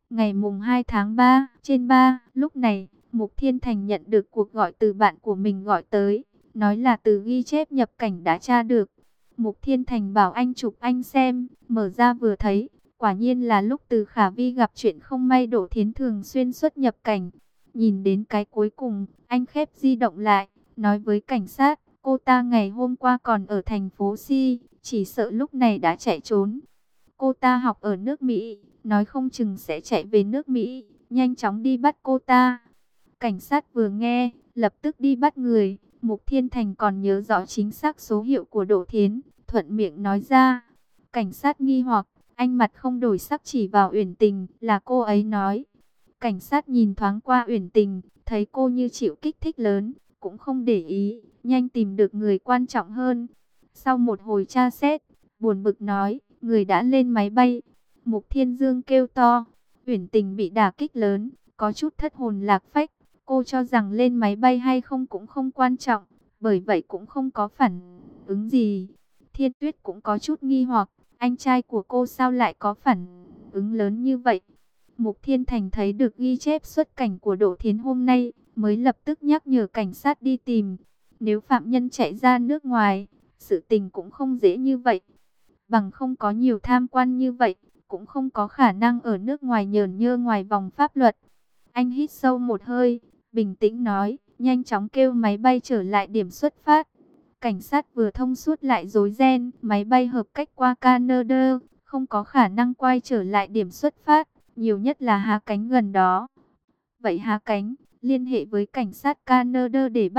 Ngày mùng 2 tháng 3, trên 3, lúc này, Mục Thiên Thành nhận được cuộc gọi từ bạn của mình gọi tới, nói là từ ghi chép nhập cảnh đã tra được. Mục Thiên Thành bảo anh chụp anh xem, mở ra vừa thấy, quả nhiên là lúc Từ Khả Vi gặp chuyện không may Đỗ Thiến thường xuyên xuất nhập cảnh. Nhìn đến cái cuối cùng, anh khép di động lại, nói với cảnh sát, cô ta ngày hôm qua còn ở thành phố Si, chỉ sợ lúc này đã chạy trốn. Cô ta học ở nước Mỹ, nói không chừng sẽ chạy về nước Mỹ, nhanh chóng đi bắt cô ta. Cảnh sát vừa nghe, lập tức đi bắt người. Mục Thiên Thành còn nhớ rõ chính xác số hiệu của Đỗ Thiến, thuận miệng nói ra. Cảnh sát nghi hoặc, anh mặt không đổi sắc chỉ vào Uyển Tình, là cô ấy nói. Cảnh sát nhìn thoáng qua Uyển Tình, thấy cô như chịu kích thích lớn, cũng không để ý, nhanh tìm được người quan trọng hơn. Sau một hồi tra xét, buồn bực nói, người đã lên máy bay. Mục Thiên Dương kêu to, Uyển Tình bị đả kích lớn, có chút thất hồn lạc phách. Cô cho rằng lên máy bay hay không cũng không quan trọng, bởi vậy cũng không có phản ứng gì. Thiên Tuyết cũng có chút nghi hoặc, anh trai của cô sao lại có phản ứng lớn như vậy. Mục Thiên Thành thấy được ghi chép xuất cảnh của Đỗ Thiến hôm nay, mới lập tức nhắc nhở cảnh sát đi tìm. Nếu phạm nhân chạy ra nước ngoài, sự tình cũng không dễ như vậy. Bằng không có nhiều tham quan như vậy, cũng không có khả năng ở nước ngoài nhởn nhơ ngoài vòng pháp luật. Anh hít sâu một hơi, bình tĩnh nói, nhanh chóng kêu máy bay trở lại điểm xuất phát. Cảnh sát vừa thông suốt lại rối ren, máy bay hợp cách qua Canada, không có khả năng quay trở lại điểm xuất phát, nhiều nhất là hạ cánh gần đó. Vậy hạ cánh, liên hệ với cảnh sát Canada để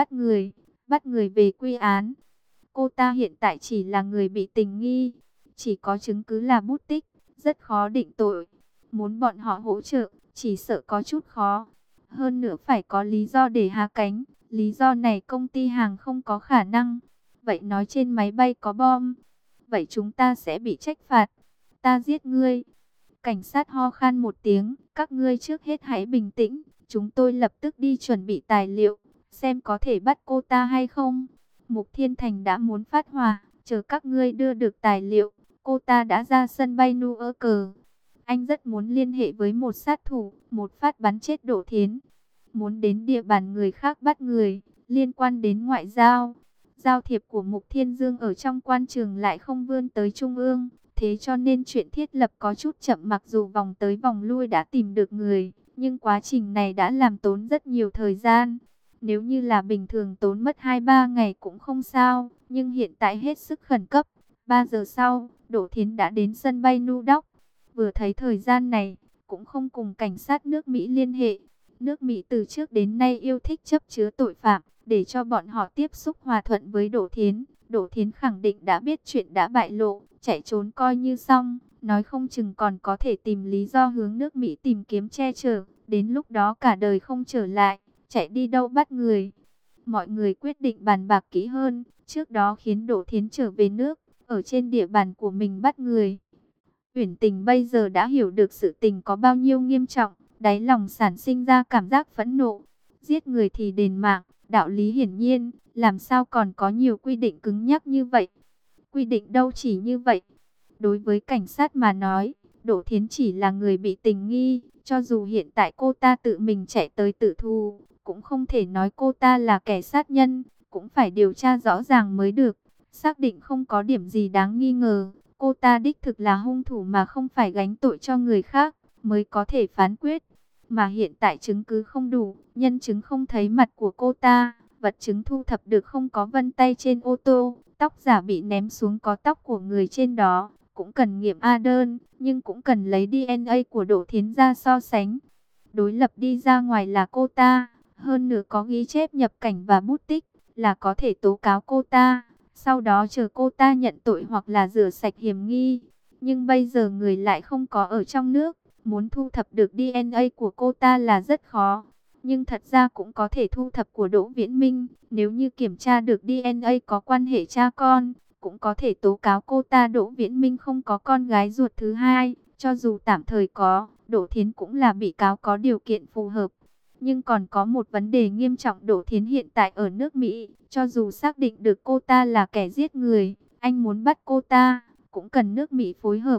bắt người về quy án. Cô ta hiện tại chỉ là người bị tình nghi, chỉ có chứng cứ là bút tích, rất khó định tội. Muốn bọn họ hỗ trợ, chỉ sợ có chút khó. Hơn nữa phải có lý do để hạ cánh, lý do này công ty hàng không có khả năng. Vậy nói trên máy bay có bom, vậy chúng ta sẽ bị trách phạt. Ta giết ngươi. Cảnh sát ho khan một tiếng, các ngươi trước hết hãy bình tĩnh, chúng tôi lập tức đi chuẩn bị tài liệu, xem có thể bắt cô ta hay không. Mục Thiên Thành đã muốn phát hỏa, chờ các ngươi đưa được tài liệu, cô ta đã ra sân bay Newark. Anh rất muốn liên hệ với một sát thủ, một phát bắn chết Đỗ Thiến. Muốn đến địa bàn người khác bắt người, liên quan đến ngoại giao. Giao thiệp của Mục Thiên Dương ở trong quan trường lại không vươn tới trung ương. Thế cho nên chuyện thiết lập có chút chậm, mặc dù vòng tới vòng lui đã tìm được người. Nhưng quá trình này đã làm tốn rất nhiều thời gian. Nếu như là bình thường tốn mất 2-3 ngày cũng không sao. Nhưng hiện tại hết sức khẩn cấp. 3 giờ sau, Đỗ Thiến đã đến sân bay New York. Vừa thấy thời gian này, cũng không cùng cảnh sát nước Mỹ liên hệ. Nước Mỹ từ trước đến nay yêu thích chấp chứa tội phạm, để cho bọn họ tiếp xúc hòa thuận với Đỗ Thiến. Đỗ Thiến khẳng định đã biết chuyện đã bại lộ, chạy trốn coi như xong, nói không chừng còn có thể tìm lý do hướng nước Mỹ tìm kiếm che chở, đến lúc đó cả đời không trở lại, chạy đi đâu bắt người. Mọi người quyết định bàn bạc kỹ hơn, trước đó khiến Đỗ Thiến trở về nước, ở trên địa bàn của mình bắt người. Uyển Tình bây giờ đã hiểu được sự tình có bao nhiêu nghiêm trọng, đáy lòng sản sinh ra cảm giác phẫn nộ. Giết người thì đền mạng, đạo lý hiển nhiên, làm sao còn có nhiều quy định cứng nhắc như vậy. Quy định đâu chỉ như vậy. Đối với cảnh sát mà nói, Đỗ Thiến chỉ là người bị tình nghi, cho dù hiện tại cô ta tự mình chạy tới tự thù, cũng không thể nói cô ta là kẻ sát nhân, cũng phải điều tra rõ ràng mới được. Xác định không có điểm gì đáng nghi ngờ, cô ta đích thực là hung thủ mà không phải gánh tội cho người khác, mới có thể phán quyết. Mà hiện tại chứng cứ không đủ, nhân chứng không thấy mặt của cô ta, vật chứng thu thập được không có vân tay trên ô tô, tóc giả bị ném xuống có tóc của người trên đó, cũng cần nghiệm A đơn, nhưng cũng cần lấy DNA của Đỗ Thiến ra so sánh. Đối lập đi ra ngoài là cô ta, hơn nữa có ghi chép nhập cảnh và bút tích, là có thể tố cáo cô ta, sau đó chờ cô ta nhận tội hoặc là rửa sạch hiểm nghi. Nhưng bây giờ người lại không có ở trong nước, muốn thu thập được DNA của cô ta là rất khó. Nhưng thật ra cũng có thể thu thập của Đỗ Viễn Minh, nếu như kiểm tra được DNA có quan hệ cha con, cũng có thể tố cáo cô ta Đỗ Viễn Minh không có con gái ruột thứ hai, cho dù tạm thời có, Đỗ Thiến cũng là bị cáo có điều kiện phù hợp. Nhưng còn có một vấn đề nghiêm trọng, Đỗ Thiến hiện tại ở nước Mỹ, cho dù xác định được cô ta là kẻ giết người, anh muốn bắt cô ta, cũng cần nước Mỹ phối hợp.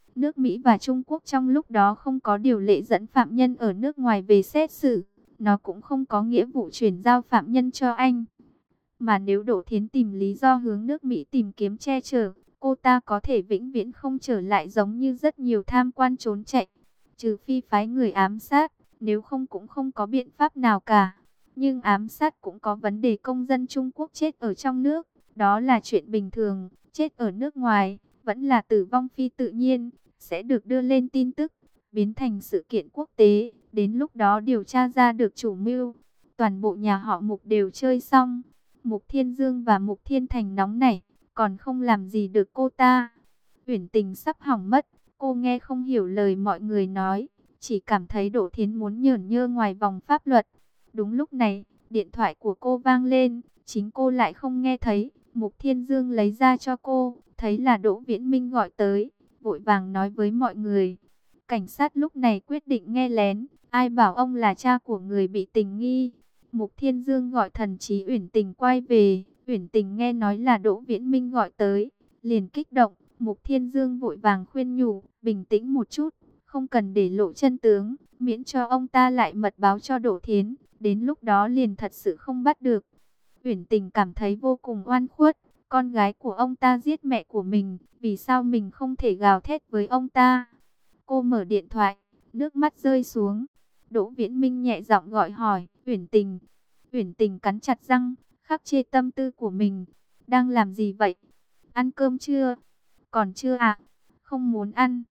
Nước Mỹ và Trung Quốc trong lúc đó không có điều lệ dẫn phạm nhân ở nước ngoài về xét xử. Nó cũng không có nghĩa vụ chuyển giao phạm nhân cho Anh. Mà nếu Đỗ Thiến tìm lý do hướng nước Mỹ tìm kiếm che chở, cô ta có thể vĩnh viễn không trở lại, giống như rất nhiều tham quan trốn chạy. Trừ phi phái người ám sát, nếu không cũng không có biện pháp nào cả. Nhưng ám sát cũng có vấn đề, công dân Trung Quốc chết ở trong nước, đó là chuyện bình thường. Chết ở nước ngoài, vẫn là tử vong phi tự nhiên, sẽ được đưa lên tin tức, biến thành sự kiện quốc tế. Đến lúc đó điều tra ra được chủ mưu, toàn bộ nhà họ Mục đều chơi xong. Mục Thiên Dương và Mục Thiên Thành nóng nảy, còn không làm gì được cô ta. Uyển Tình sắp hỏng mất, cô nghe không hiểu lời mọi người nói, chỉ cảm thấy Đỗ Thiến muốn nhởn nhơ ngoài vòng pháp luật. Đúng lúc này, điện thoại của cô vang lên, chính cô lại không nghe thấy. Mục Thiên Dương lấy ra cho cô, thấy là Đỗ Viễn Minh gọi tới, vội vàng nói với mọi người. Cảnh sát lúc này quyết định nghe lén, ai bảo ông là cha của người bị tình nghi. Mục Thiên Dương gọi thần trí Uyển Tình quay về, Uyển Tình nghe nói là Đỗ Viễn Minh gọi tới, liền kích động. Mục Thiên Dương vội vàng khuyên nhủ, bình tĩnh một chút, không cần để lộ chân tướng, miễn cho ông ta lại mật báo cho Đỗ Thiến, đến lúc đó liền thật sự không bắt được. Uyển Tình cảm thấy vô cùng oan khuất, con gái của ông ta giết mẹ của mình, vì sao mình không thể gào thét với ông ta. Cô mở điện thoại, nước mắt rơi xuống. Đỗ Viễn Minh nhẹ giọng gọi hỏi, Uyển Tình. Uyển Tình cắn chặt răng, khắc chế tâm tư của mình. Đang làm gì vậy? Ăn cơm chưa? Còn chưa ạ. Không muốn ăn.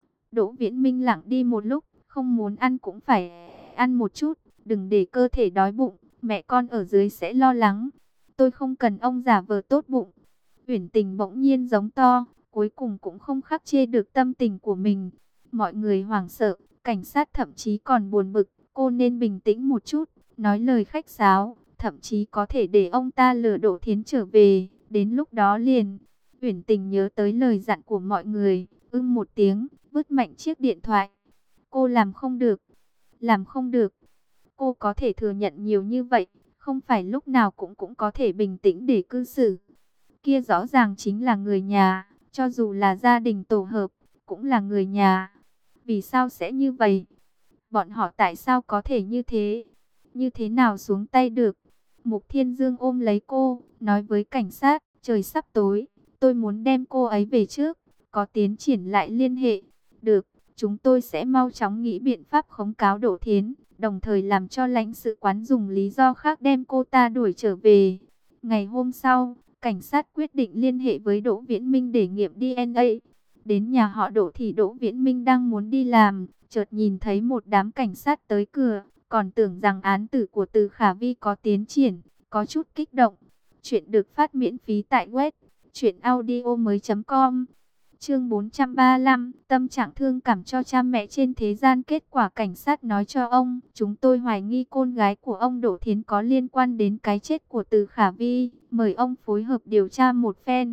Đỗ Viễn Minh lặng đi một lúc, không muốn ăn cũng phải ăn một chút, đừng để cơ thể đói bụng, mẹ con ở dưới sẽ lo lắng. Tôi không cần ông giả vờ tốt bụng. Uyển Tình bỗng nhiên giống to, cuối cùng cũng không khắc chế được tâm tình của mình. Mọi người hoảng sợ, cảnh sát thậm chí còn buồn bực, cô nên bình tĩnh một chút, nói lời khách sáo, thậm chí có thể để ông ta lừa Đỗ Thiến trở về, đến lúc đó liền. Uyển Tình nhớ tới lời dặn của mọi người, một tiếng, vứt mạnh chiếc điện thoại. Cô làm không được, làm không được. Cô có thể thừa nhận nhiều như vậy, không phải lúc nào cũng có thể bình tĩnh để cư xử. Kia rõ ràng chính là người nhà, cho dù là gia đình tổ hợp, cũng là người nhà. Vì sao sẽ như vậy? Bọn họ tại sao có thể như thế? Như thế nào xuống tay được? Mục Thiên Dương ôm lấy cô, nói với cảnh sát, trời sắp tối, tôi muốn đem cô ấy về trước, có tiến triển lại liên hệ. Được, chúng tôi sẽ mau chóng nghĩ biện pháp khống cáo Đỗ Thiến, đồng thời làm cho lãnh sự quán dùng lý do khác đem cô ta đuổi trở về. Ngày hôm sau, cảnh sát quyết định liên hệ với Đỗ Viễn Minh để nghiệm DNA. Đến nhà họ Đỗ thì Đỗ Viễn Minh đang muốn đi làm, chợt nhìn thấy một đám cảnh sát tới cửa, còn tưởng rằng án tử của Từ Khả Vi có tiến triển, có chút kích động. Chuyện được phát miễn phí tại web truyệnaudiomoi.com. Chương 435, tâm trạng thương cảm cho cha mẹ trên thế gian. Kết quả cảnh sát nói cho ông, chúng tôi hoài nghi con gái của ông Đỗ Thiến có liên quan đến cái chết của Từ Khả Vi, mời ông phối hợp điều tra một phen.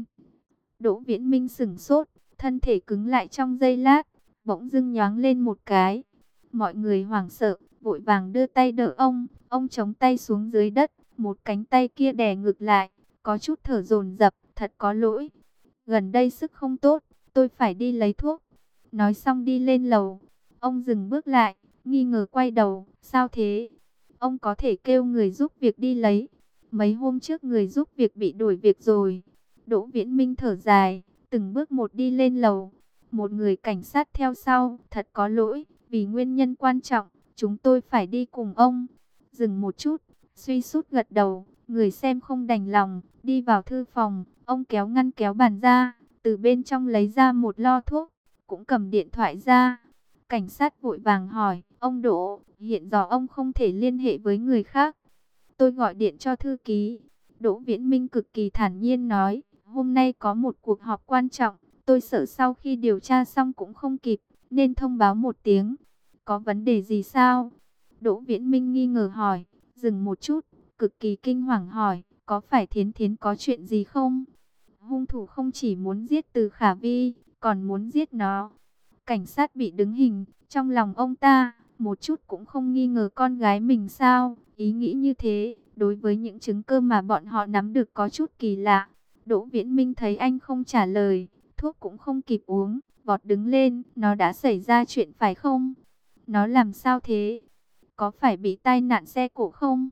Đỗ Viễn Minh sững sốt, thân thể cứng lại trong giây lát, bỗng dưng nhoáng lên một cái. Mọi người hoảng sợ, vội vàng đưa tay đỡ ông chống tay xuống dưới đất, một cánh tay kia đè ngực lại, có chút thở dồn dập, thật có lỗi. Gần đây sức không tốt, tôi phải đi lấy thuốc. Nói xong đi lên lầu, ông dừng bước lại, nghi ngờ quay đầu, sao thế? Ông có thể kêu người giúp việc đi lấy. Mấy hôm trước người giúp việc bị đuổi việc rồi. Đỗ Viễn Minh thở dài, từng bước một đi lên lầu. Một người cảnh sát theo sau, thật có lỗi, vì nguyên nhân quan trọng, chúng tôi phải đi cùng ông. Dừng một chút, suy sút gật đầu, người xem không đành lòng, đi vào thư phòng, ông kéo ngăn kéo bàn ra, từ bên trong lấy ra một lo thuốc, cũng cầm điện thoại ra. Cảnh sát vội vàng hỏi, ông Đỗ, hiện giờ ông không thể liên hệ với người khác. Tôi gọi điện cho thư ký. Đỗ Viễn Minh cực kỳ thản nhiên nói, hôm nay có một cuộc họp quan trọng, tôi sợ sau khi điều tra xong cũng không kịp, nên thông báo một tiếng. Có vấn đề gì sao? Đỗ Viễn Minh nghi ngờ hỏi, dừng một chút, cực kỳ kinh hoàng hỏi, có phải Thiến Thiến có chuyện gì không? Hung thủ không chỉ muốn giết Từ Khả Vi, còn muốn giết nó. Cảnh sát bị đứng hình, trong lòng ông ta, một chút cũng không nghi ngờ con gái mình sao? Ý nghĩ như thế, đối với những chứng cơ mà bọn họ nắm được có chút kỳ lạ. Đỗ Viễn Minh thấy anh không trả lời, thuốc cũng không kịp uống, vọt đứng lên, nó đã xảy ra chuyện phải không? Nó làm sao thế? Có phải bị tai nạn xe cộ không?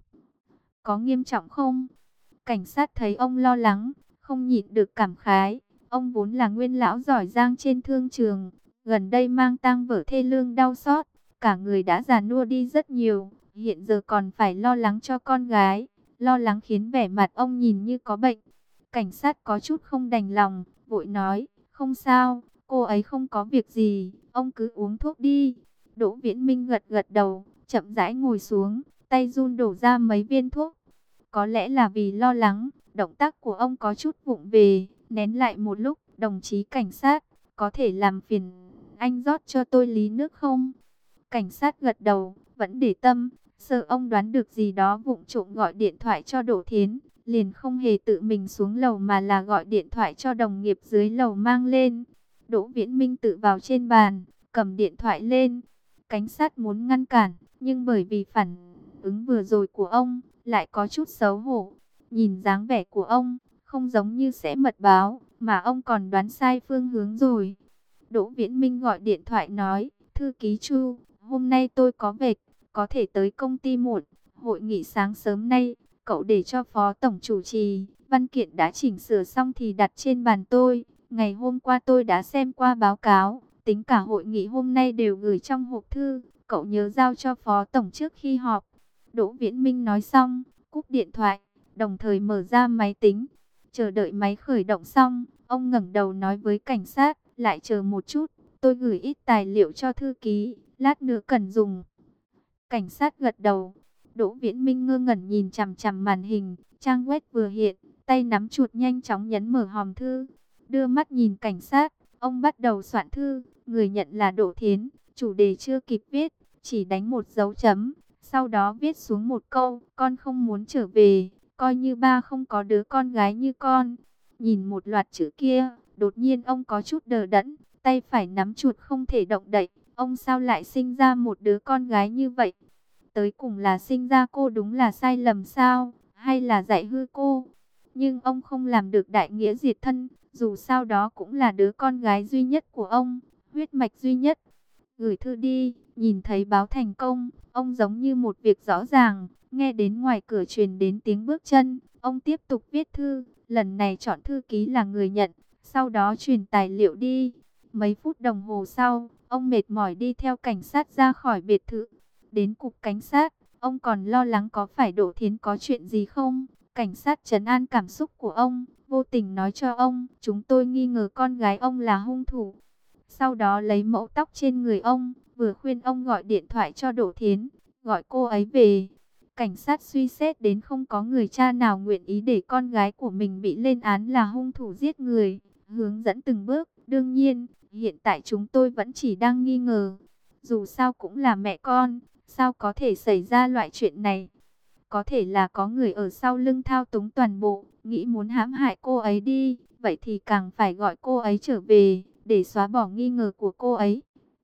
Có nghiêm trọng không? Cảnh sát thấy ông lo lắng, không nhịn được cảm khái. Ông vốn là nguyên lão giỏi giang trên thương trường, gần đây mang tang vở thê lương đau xót, cả người đã già nua đi rất nhiều, hiện giờ còn phải lo lắng cho con gái, lo lắng khiến vẻ mặt ông nhìn như có bệnh. Cảnh sát có chút không đành lòng, vội nói, không sao, cô ấy không có việc gì, ông cứ uống thuốc đi. Đỗ Viễn Minh gật gật đầu, chậm rãi ngồi xuống, tay run đổ ra mấy viên thuốc. Có lẽ là vì lo lắng, động tác của ông có chút vụng về, nén lại một lúc. Đồng chí cảnh sát, có thể làm phiền anh rót cho tôi ly nước không? Cảnh sát gật đầu, vẫn để tâm, sợ ông đoán được gì đó, vụng trộm gọi điện thoại cho Đỗ Thiến, liền không hề tự mình xuống lầu mà là gọi điện thoại cho đồng nghiệp dưới lầu mang lên. Đỗ Viễn Minh tự vào trên bàn, cầm điện thoại lên. Cảnh sát muốn ngăn cản, nhưng bởi vì phản ứng vừa rồi của ông, lại có chút xấu hổ. Nhìn dáng vẻ của ông, không giống như sẽ mật báo, mà ông còn đoán sai phương hướng rồi. Đỗ Viễn Minh gọi điện thoại nói, thư ký Chu, hôm nay tôi có việc, có thể tới công ty muộn. Hội nghị sáng sớm nay, cậu để cho phó tổng chủ trì, văn kiện đã chỉnh sửa xong thì đặt trên bàn tôi. Ngày hôm qua tôi đã xem qua báo cáo, tính cả hội nghị hôm nay đều gửi trong hộp thư, cậu nhớ giao cho phó tổng trước khi họp. Đỗ Viễn Minh nói xong, cúp điện thoại, đồng thời mở ra máy tính. Chờ đợi máy khởi động xong, ông ngẩng đầu nói với cảnh sát, lại chờ một chút, tôi gửi ít tài liệu cho thư ký, lát nữa cần dùng. Cảnh sát gật đầu. Đỗ Viễn Minh ngơ ngẩn nhìn chằm chằm màn hình, trang web vừa hiện, tay nắm chuột nhanh chóng nhấn mở hòm thư. Đưa mắt nhìn cảnh sát, ông bắt đầu soạn thư, người nhận là Đỗ Thiến, chủ đề chưa kịp viết, chỉ đánh một dấu chấm, sau đó viết xuống một câu, con không muốn trở về, coi như ba không có đứa con gái như con. Nhìn một loạt chữ kia, đột nhiên ông có chút đờ đẫn, tay phải nắm chuột không thể động đậy, ông sao lại sinh ra một đứa con gái như vậy? Tới cùng là sinh ra cô đúng là sai lầm sao, hay là dạy hư cô? Nhưng ông không làm được đại nghĩa diệt thân, dù sao đó cũng là đứa con gái duy nhất của ông, huyết mạch duy nhất. Gửi thư đi, nhìn thấy báo thành công, ông giống như một việc rõ ràng, nghe đến ngoài cửa truyền đến tiếng bước chân, ông tiếp tục viết thư, lần này chọn thư ký là người nhận, sau đó truyền tài liệu đi. Mấy phút đồng hồ sau, ông mệt mỏi đi theo cảnh sát ra khỏi biệt thự. Đến cục cảnh sát, ông còn lo lắng có phải Đỗ Thiến có chuyện gì không? Cảnh sát trấn an cảm xúc của ông, vô tình nói cho ông, chúng tôi nghi ngờ con gái ông là hung thủ. Sau đó lấy mẫu tóc trên người ông, vừa khuyên ông gọi điện thoại cho Đỗ Thiến, gọi cô ấy về. Cảnh sát suy xét đến không có người cha nào nguyện ý để con gái của mình bị lên án là hung thủ giết người, hướng dẫn từng bước. Đương nhiên, hiện tại chúng tôi vẫn chỉ đang nghi ngờ. Dù sao cũng là mẹ con, sao có thể xảy ra loại chuyện này? Có thể là có người ở sau lưng thao túng toàn bộ, nghĩ muốn hãm hại cô ấy đi. Vậy thì càng phải gọi cô ấy trở về, để xóa bỏ nghi ngờ của cô ấy.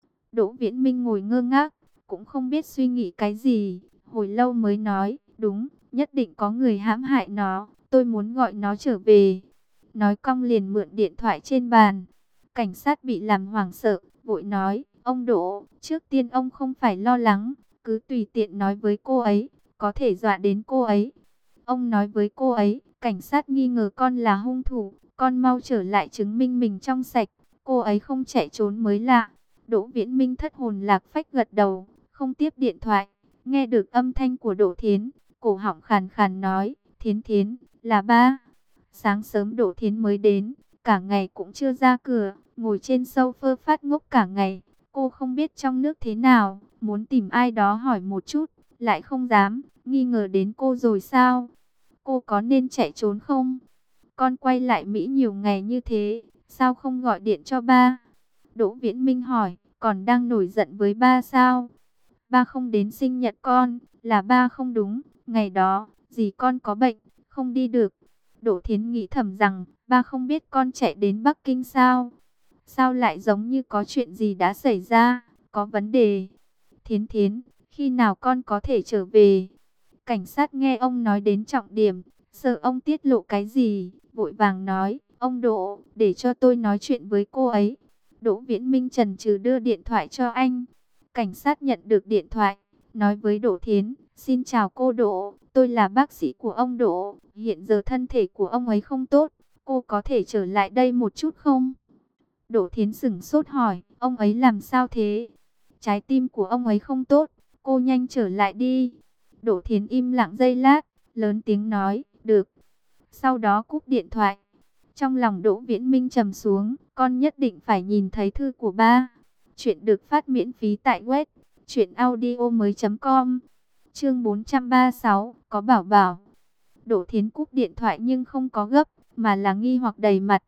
Đỗ Viễn Minh ngồi ngơ ngác, cũng không biết suy nghĩ cái gì. Hồi lâu mới nói, đúng, nhất định có người hãm hại nó, tôi muốn gọi nó trở về. Nói cong liền mượn điện thoại trên bàn. Cảnh sát bị làm hoảng sợ, vội nói, ông Đỗ, trước tiên ông không phải lo lắng, cứ tùy tiện nói với cô ấy, có thể dọa đến cô ấy. Ông nói với cô ấy, cảnh sát nghi ngờ con là hung thủ, con mau trở lại chứng minh mình trong sạch, cô ấy không chạy trốn mới lạ. Đỗ Viễn Minh thất hồn lạc phách gật đầu, không tiếp điện thoại. Nghe được âm thanh của Đỗ Thiến, cổ họng khàn khàn nói, Thiến Thiến, là ba. Sáng sớm Đỗ Thiến mới đến, cả ngày cũng chưa ra cửa, ngồi trên sofa phát ngốc cả ngày. Cô không biết trong nước thế nào, muốn tìm ai đó hỏi một chút, lại không dám, nghi ngờ đến cô rồi sao? Cô có nên chạy trốn không? Con quay lại Mỹ nhiều ngày như thế, sao không gọi điện cho ba? Đỗ Viễn Minh hỏi, còn đang nổi giận với ba sao? Ba không đến sinh nhật con, là ba không đúng, ngày đó, dì con có bệnh, không đi được. Đỗ Thiến nghĩ thầm rằng, ba không biết con chạy đến Bắc Kinh sao? Sao lại giống như có chuyện gì đã xảy ra, có vấn đề? Thiến Thiến, khi nào con có thể trở về? Cảnh sát nghe ông nói đến trọng điểm, sợ ông tiết lộ cái gì, vội vàng nói, Ông Đỗ, để cho tôi nói chuyện với cô ấy. Đỗ Viễn Minh chần chừ đưa điện thoại cho anh. Cảnh sát nhận được điện thoại, nói với Đỗ Thiến, xin chào cô Đỗ, tôi là bác sĩ của ông Đỗ, hiện giờ thân thể của ông ấy không tốt, cô có thể trở lại đây một chút không? Đỗ Thiến sững sốt hỏi, ông ấy làm sao thế? Trái tim của ông ấy không tốt, cô nhanh trở lại đi. Đỗ Thiến im lặng giây lát, lớn tiếng nói, được. Sau đó cúp điện thoại. Trong lòng Đỗ Viễn Minh trầm xuống, con nhất định phải nhìn thấy thư của ba. Chuyện được phát miễn phí tại web truyệnaudiomoi.com. Chương 436, có bảo bảo. Đỗ Thiến cúp điện thoại nhưng không có gấp, mà là nghi hoặc đầy mặt,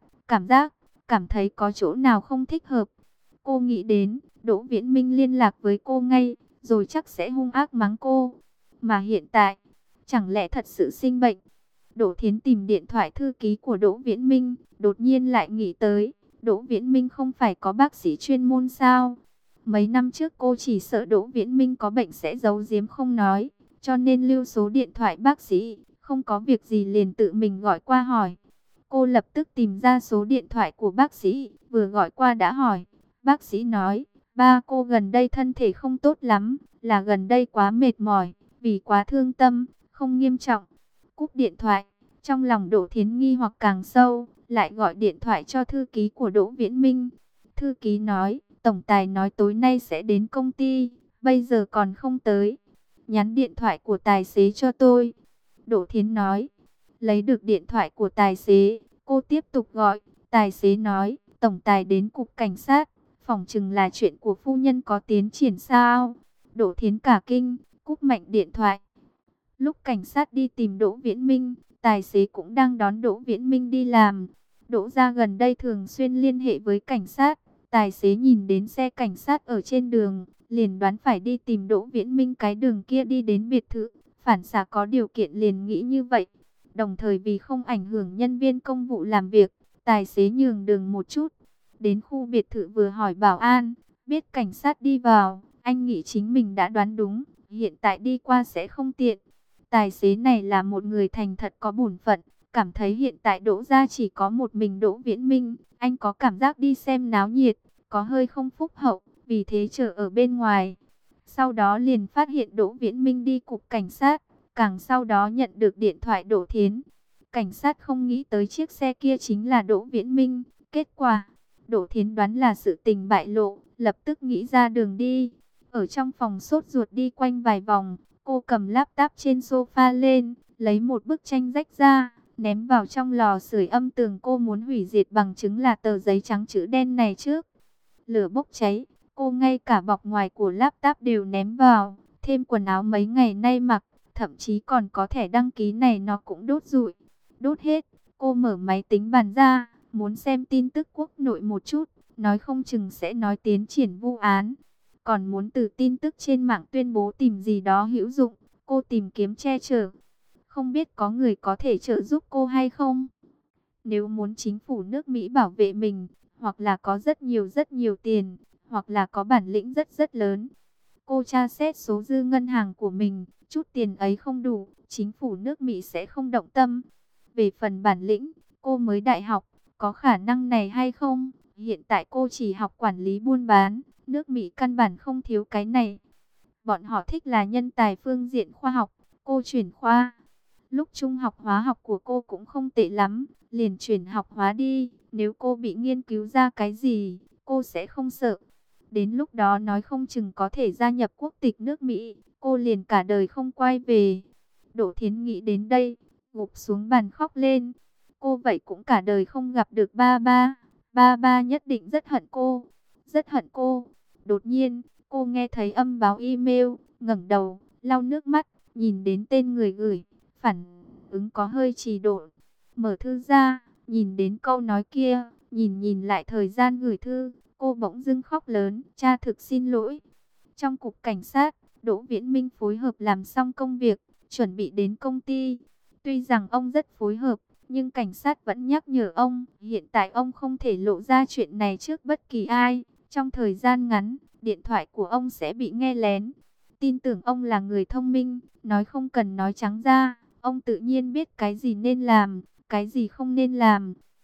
cảm thấy có chỗ nào không thích hợp. Cô nghĩ đến, Đỗ Viễn Minh liên lạc với cô ngay, rồi chắc sẽ hung ác mắng cô. Mà hiện tại, chẳng lẽ thật sự sinh bệnh? Đỗ Thiến tìm điện thoại thư ký của Đỗ Viễn Minh, đột nhiên lại nghĩ tới, Đỗ Viễn Minh không phải có bác sĩ chuyên môn sao? Mấy năm trước cô chỉ sợ Đỗ Viễn Minh có bệnh sẽ giấu giếm không nói, cho nên lưu số điện thoại bác sĩ, không có việc gì liền tự mình gọi qua hỏi. Cô lập tức tìm ra số điện thoại của bác sĩ, vừa gọi qua đã hỏi. Bác sĩ nói, ba cô gần đây thân thể không tốt lắm, là gần đây quá mệt mỏi, vì quá thương tâm, không nghiêm trọng. Cúp điện thoại, trong lòng Đỗ Thiến nghi hoặc càng sâu, lại gọi điện thoại cho thư ký của Đỗ Viễn Minh. Thư ký nói, tổng tài nói tối nay sẽ đến công ty, bây giờ còn không tới. Nhắn điện thoại của tài xế cho tôi. Đỗ Thiến nói, lấy được điện thoại của tài xế, cô tiếp tục gọi. Tài xế nói, tổng tài đến cục cảnh sát, phỏng chừng là chuyện của phu nhân có tiến triển sao. Đỗ Thiến cả kinh, cúp mạnh điện thoại. Lúc cảnh sát đi tìm Đỗ Viễn Minh, tài xế cũng đang đón Đỗ Viễn Minh đi làm. Đỗ gia gần đây thường xuyên liên hệ với cảnh sát. Tài xế nhìn đến xe cảnh sát ở trên đường, liền đoán phải đi tìm Đỗ Viễn Minh cái đường kia đi đến biệt thự. Phản xạ có điều kiện liền nghĩ như vậy. Đồng thời vì không ảnh hưởng nhân viên công vụ làm việc, tài xế nhường đường một chút. Đến khu biệt thự vừa hỏi bảo an, biết cảnh sát đi vào, anh nghĩ chính mình đã đoán đúng, hiện tại đi qua sẽ không tiện. Tài xế này là một người thành thật có bổn phận, cảm thấy hiện tại Đỗ gia chỉ có một mình Đỗ Viễn Minh, anh có cảm giác đi xem náo nhiệt, có hơi không phúc hậu, vì thế chờ ở bên ngoài. Sau đó liền phát hiện Đỗ Viễn Minh đi cục cảnh sát, càng sau đó nhận được điện thoại Đỗ Thiến. Cảnh sát không nghĩ tới chiếc xe kia chính là Đỗ Viễn Minh, kết quả, Đỗ Thiến đoán là sự tình bại lộ, lập tức nghĩ ra đường đi. Ở trong phòng sốt ruột đi quanh vài vòng, cô cầm laptop trên sofa lên, lấy một bức tranh rách ra, ném vào trong lò sưởi âm tường. Cô muốn hủy diệt bằng chứng là tờ giấy trắng chữ đen này trước. Lửa bốc cháy, cô ngay cả bọc ngoài của laptop đều ném vào, thêm quần áo mấy ngày nay mặc, thậm chí còn có thẻ đăng ký này nó cũng đốt rụi. Đốt hết, cô mở máy tính bàn ra, muốn xem tin tức quốc nội một chút, nói không chừng sẽ nói tiến triển vụ án. Còn muốn từ tin tức trên mạng tuyên bố tìm gì đó hữu dụng, cô tìm kiếm che chở. Không biết có người có thể trợ giúp cô hay không? Nếu muốn chính phủ nước Mỹ bảo vệ mình, hoặc là có rất nhiều tiền, hoặc là có bản lĩnh rất lớn. Cô tra xét số dư ngân hàng của mình, chút tiền ấy không đủ, chính phủ nước Mỹ sẽ không động tâm. Về phần bản lĩnh, cô mới đại học, có khả năng này hay không? Hiện tại cô chỉ học quản lý buôn bán, nước Mỹ căn bản không thiếu cái này. Bọn họ thích là nhân tài phương diện khoa học, cô chuyển khoa. Lúc trung học hóa học của cô cũng không tệ lắm, liền chuyển học hóa đi. Nếu cô bị nghiên cứu ra cái gì, cô sẽ không sợ. Đến lúc đó nói không chừng có thể gia nhập quốc tịch nước Mỹ, cô liền cả đời không quay về. Đỗ Thiến nghĩ đến đây, gục xuống bàn khóc lên. Cô vậy cũng cả đời không gặp được ba ba. Ba ba nhất định rất hận cô, rất hận cô. Đột nhiên, cô nghe thấy âm báo email, ngẩng đầu, lau nước mắt, nhìn đến tên người gửi, phản ứng có hơi trì độn. Mở thư ra, nhìn đến câu nói kia, nhìn lại thời gian gửi thư, cô bỗng dưng khóc lớn, cha thực xin lỗi. Trong cục cảnh sát, Đỗ Viễn Minh phối hợp làm xong công việc, chuẩn bị đến công ty. Tuy rằng ông rất phối hợp, nhưng cảnh sát vẫn nhắc nhở ông, hiện tại ông không thể lộ ra chuyện này trước bất kỳ ai. Trong thời gian ngắn, điện thoại của ông sẽ bị nghe lén. Tin tưởng ông là người thông minh, nói không cần nói trắng ra, ông tự nhiên biết cái gì nên làm, cái gì không nên làm.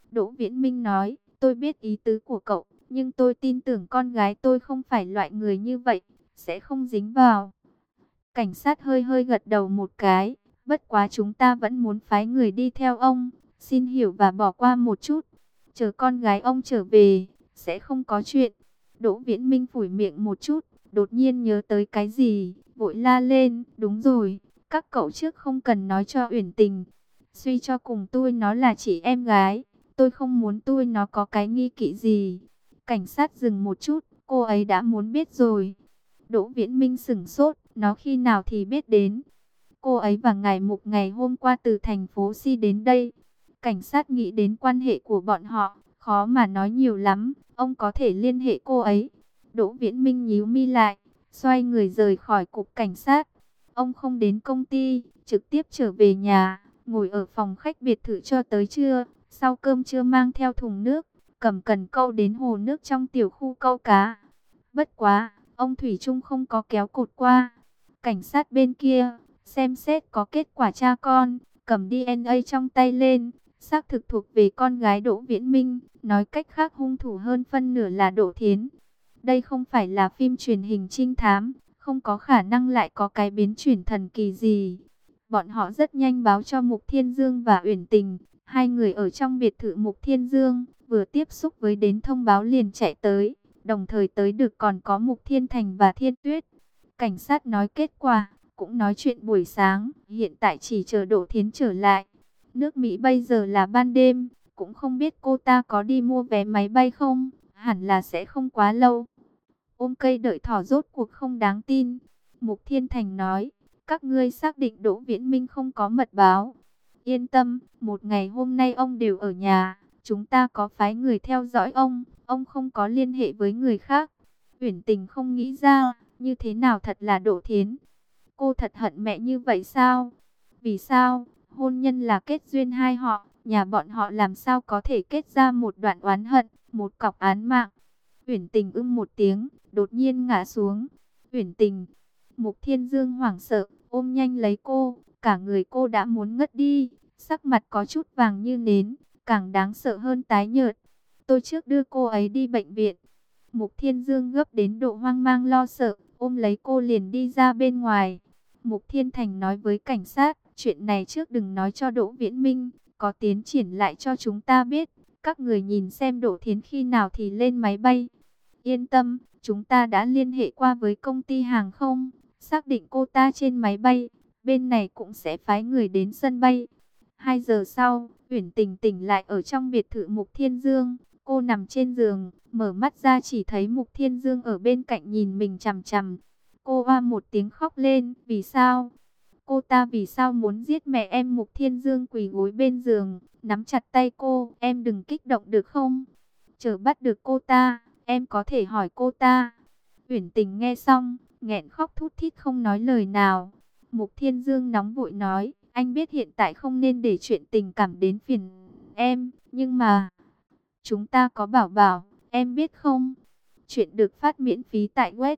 Đỗ Viễn Minh nói, tôi biết ý tứ của cậu, nhưng tôi tin tưởng con gái tôi không phải loại người như vậy, sẽ không dính vào. Cảnh sát hơi hơi gật đầu một cái, bất quá chúng ta vẫn muốn phái người đi theo ông, xin hiểu và bỏ qua một chút. Chờ con gái ông trở về, sẽ không có chuyện. Đỗ Viễn Minh phủi miệng một chút, đột nhiên nhớ tới cái gì, vội la lên, đúng rồi, các cậu trước không cần nói cho Uyển Tình. Suy cho cùng tôi nó là chị em gái, tôi không muốn tôi nó có cái nghi kỵ gì. Cảnh sát dừng một chút, cô ấy đã muốn biết rồi. Đỗ Viễn Minh sửng sốt, nó khi nào thì biết đến. Cô ấy và ngài Mục ngày hôm qua từ thành phố Si đến đây. Cảnh sát nghĩ đến quan hệ của bọn họ, khó mà nói nhiều lắm, ông có thể liên hệ cô ấy. Đỗ Viễn Minh nhíu mi lại, xoay người rời khỏi cục cảnh sát. Ông không đến công ty, trực tiếp trở về nhà, ngồi ở phòng khách biệt thự cho tới trưa. Sau cơm trưa mang theo thùng nước, cầm cần câu đến hồ nước trong tiểu khu câu cá. Bất quá, ông Thủy Trung không có kéo cột qua. Cảnh sát bên kia, xem xét có kết quả cha con, cầm DNA trong tay lên, xác thực thuộc về con gái Đỗ Viễn Minh, nói cách khác hung thủ hơn phân nửa là Đỗ Thiến. Đây không phải là phim truyền hình trinh thám, không có khả năng lại có cái biến chuyển thần kỳ gì. Bọn họ rất nhanh báo cho Mục Thiên Dương và Uyển Tình, hai người ở trong biệt thự Mục Thiên Dương, vừa tiếp xúc với đến thông báo liền chạy tới, đồng thời tới được còn có Mục Thiên Thành và Thiên Tuyết. Cảnh sát nói kết quả, cũng nói chuyện buổi sáng, hiện tại chỉ chờ Đỗ Thiến trở lại. Nước Mỹ bây giờ là ban đêm, cũng không biết cô ta có đi mua vé máy bay không, hẳn là sẽ không quá lâu. Ôm cây đợi thỏ rốt cuộc không đáng tin. Mục Thiên Thành nói, các ngươi xác định Đỗ Viễn Minh không có mật báo. Yên tâm, một ngày hôm nay ông đều ở nhà, chúng ta có phái người theo dõi ông không có liên hệ với người khác. Uyển Tình không nghĩ ra, như thế nào thật là Đỗ Thiến. Cô thật hận mẹ như vậy sao? Vì sao? Hôn nhân là kết duyên hai họ, nhà bọn họ làm sao có thể kết ra một đoạn oán hận, một cọc án mạng. Uyển Tình một tiếng, đột nhiên ngã xuống. Uyển Tình, Mục Thiên Dương hoảng sợ, ôm nhanh lấy cô, cả người cô đã muốn ngất đi, sắc mặt có chút vàng như nến, càng đáng sợ hơn tái nhợt. Tôi trước đưa cô ấy đi bệnh viện. Mục Thiên Dương gấp đến độ hoang mang lo sợ, ôm lấy cô liền đi ra bên ngoài. Mục Thiên Thành nói với cảnh sát, chuyện này trước đừng nói cho Đỗ Viễn Minh, có tiến triển lại cho chúng ta biết. Các người nhìn xem Đỗ Thiến khi nào thì lên máy bay. Yên tâm, chúng ta đã liên hệ qua với công ty hàng không, xác định cô ta trên máy bay, bên này cũng sẽ phái người đến sân bay. 2 giờ sau, Uyển Tình tỉnh lại ở trong biệt thự Mục Thiên Dương. Cô nằm trên giường, mở mắt ra chỉ thấy Mục Thiên Dương ở bên cạnh nhìn mình chằm chằm. Cô oa một tiếng khóc lên, vì sao? Cô ta vì sao muốn giết mẹ em? Mục Thiên Dương quỳ gối bên giường, nắm chặt tay cô, em đừng kích động được không? Chờ bắt được cô ta, em có thể hỏi cô ta. Uyển Tình nghe xong, nghẹn khóc thút thít không nói lời nào. Mục Thiên Dương nóng vội nói, anh biết hiện tại không nên để chuyện tình cảm đến phiền em, nhưng mà chúng ta có bảo bảo, em biết không? Chuyện được phát miễn phí tại web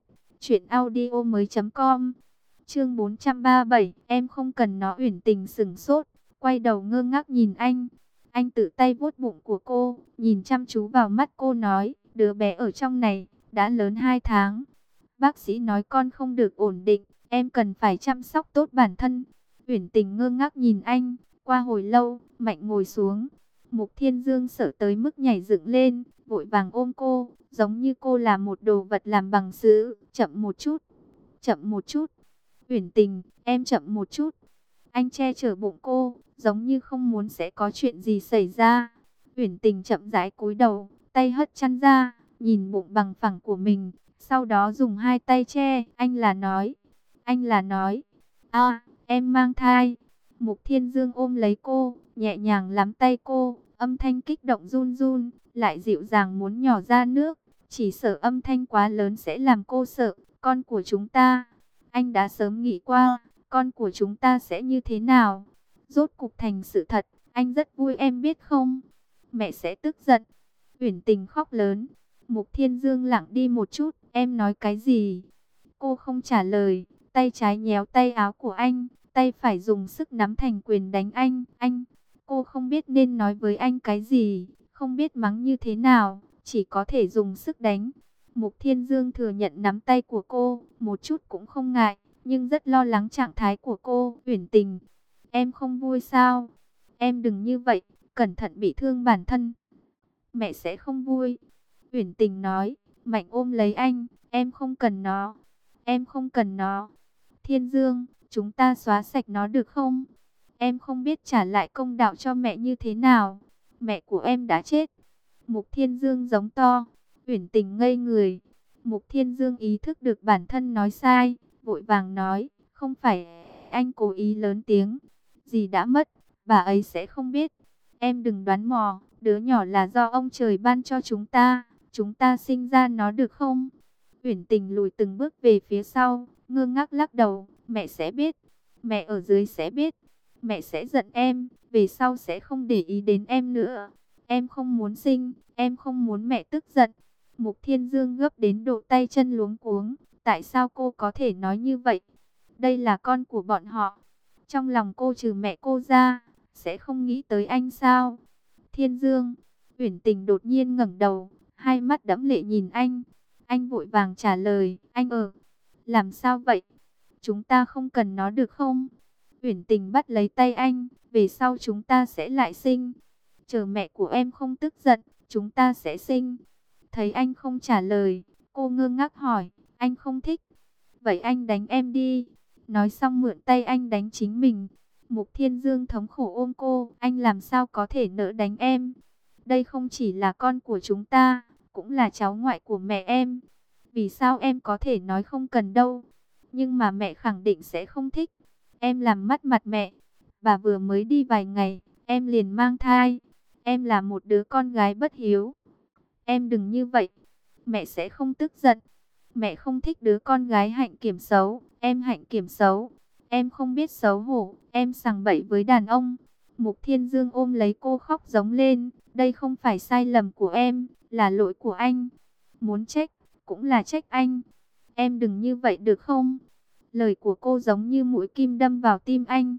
truyệnaudiomoi.com. Chương 437, em không cần nó. Uyển Tình sững sốt, quay đầu ngơ ngác nhìn anh. Anh tự tay vuốt bụng của cô, nhìn chăm chú vào mắt cô nói, đứa bé ở trong này đã lớn 2 tháng. Bác sĩ nói con không được ổn định, em cần phải chăm sóc tốt bản thân. Uyển Tình ngơ ngác nhìn anh, qua hồi lâu, mạnh ngồi xuống. Mục Thiên Dương sợ tới mức nhảy dựng lên, vội vàng ôm cô, giống như cô là một đồ vật làm bằng sứ. Chậm một chút, chậm một chút. Uyển Tình, em chậm một chút. Anh che chở bụng cô, giống như không muốn sẽ có chuyện gì xảy ra. Uyển Tình chậm rãi cúi đầu, tay hất chăn ra, nhìn bụng bằng phẳng của mình, sau đó dùng hai tay che. Anh là nói, em mang thai. Mục Thiên Dương ôm lấy cô, nhẹ nhàng nắm tay cô, âm thanh kích động run run, lại dịu dàng muốn nhỏ ra nước. Chỉ sợ âm thanh quá lớn sẽ làm cô sợ. Con của chúng ta, anh đã sớm nghĩ qua, con của chúng ta sẽ như thế nào. Rốt cục thành sự thật, anh rất vui em biết không? Mẹ sẽ tức giận. Uyển Tình khóc lớn. Mục Thiên Dương lặng đi một chút, em nói cái gì? Cô không trả lời, tay trái nhéo tay áo của anh, tay phải dùng sức nắm thành quyền đánh anh. Cô không biết nên nói với anh cái gì, không biết mắng như thế nào, chỉ có thể dùng sức đánh. Mục Thiên Dương thừa nhận nắm tay của cô, một chút cũng không ngại, nhưng rất lo lắng trạng thái của cô. Uyển Tình, em không vui sao? Em đừng như vậy, cẩn thận bị thương bản thân. Mẹ sẽ không vui. Uyển Tình nói, mạnh ôm lấy anh, em không cần nó. Em không cần nó. Thiên Dương, chúng ta xóa sạch nó được không? Em không biết trả lại công đạo cho mẹ như thế nào. Mẹ của em đã chết. Mục Thiên Dương giống to. Uyển Tình ngây người. Mục Thiên Dương ý thức được bản thân nói sai, vội vàng nói, không phải anh cố ý lớn tiếng. Dì đã mất, bà ấy sẽ không biết. Em đừng đoán mò, đứa nhỏ là do ông trời ban cho chúng ta sinh ra nó được không? Uyển Tình lùi từng bước về phía sau, ngơ ngác lắc đầu, mẹ sẽ biết, mẹ ở dưới sẽ biết, mẹ sẽ giận em, về sau sẽ không để ý đến em nữa. Em không muốn sinh, em không muốn mẹ tức giận. Mục Thiên Dương gấp đến độ tay chân luống cuống, tại sao cô có thể nói như vậy? Đây là con của bọn họ. Trong lòng cô trừ mẹ cô ra, sẽ không nghĩ tới anh sao? Thiên Dương, Uyển Tình đột nhiên ngẩng đầu, hai mắt đẫm lệ nhìn anh. Anh vội vàng trả lời, anh làm sao vậy? Chúng ta không cần nó được không? Uyển Tình bắt lấy tay anh, về sau chúng ta sẽ lại sinh. Chờ mẹ của em không tức giận, chúng ta sẽ sinh. Thấy anh không trả lời, cô ngơ ngác hỏi, anh không thích. Vậy anh đánh em đi. Nói xong mượn tay anh đánh chính mình. Mục Thiên Dương thống khổ ôm cô, anh làm sao có thể nỡ đánh em? Đây không chỉ là con của chúng ta, cũng là cháu ngoại của mẹ em. Vì sao em có thể nói không cần đâu? Nhưng mà mẹ khẳng định sẽ không thích. Em làm mất mặt mẹ. Bà vừa mới đi vài ngày, em liền mang thai. Em là một đứa con gái bất hiếu. Em đừng như vậy. Mẹ sẽ không tức giận. Mẹ không thích đứa con gái hạnh kiểm xấu. Em hạnh kiểm xấu. Em không biết xấu hổ. Em sằng bậy với đàn ông. Mục Thiên Dương ôm lấy cô khóc giống lên. Đây không phải sai lầm của em, là lỗi của anh. Muốn trách, cũng là trách anh. Em đừng như vậy được không? Lời của cô giống như mũi kim đâm vào tim anh.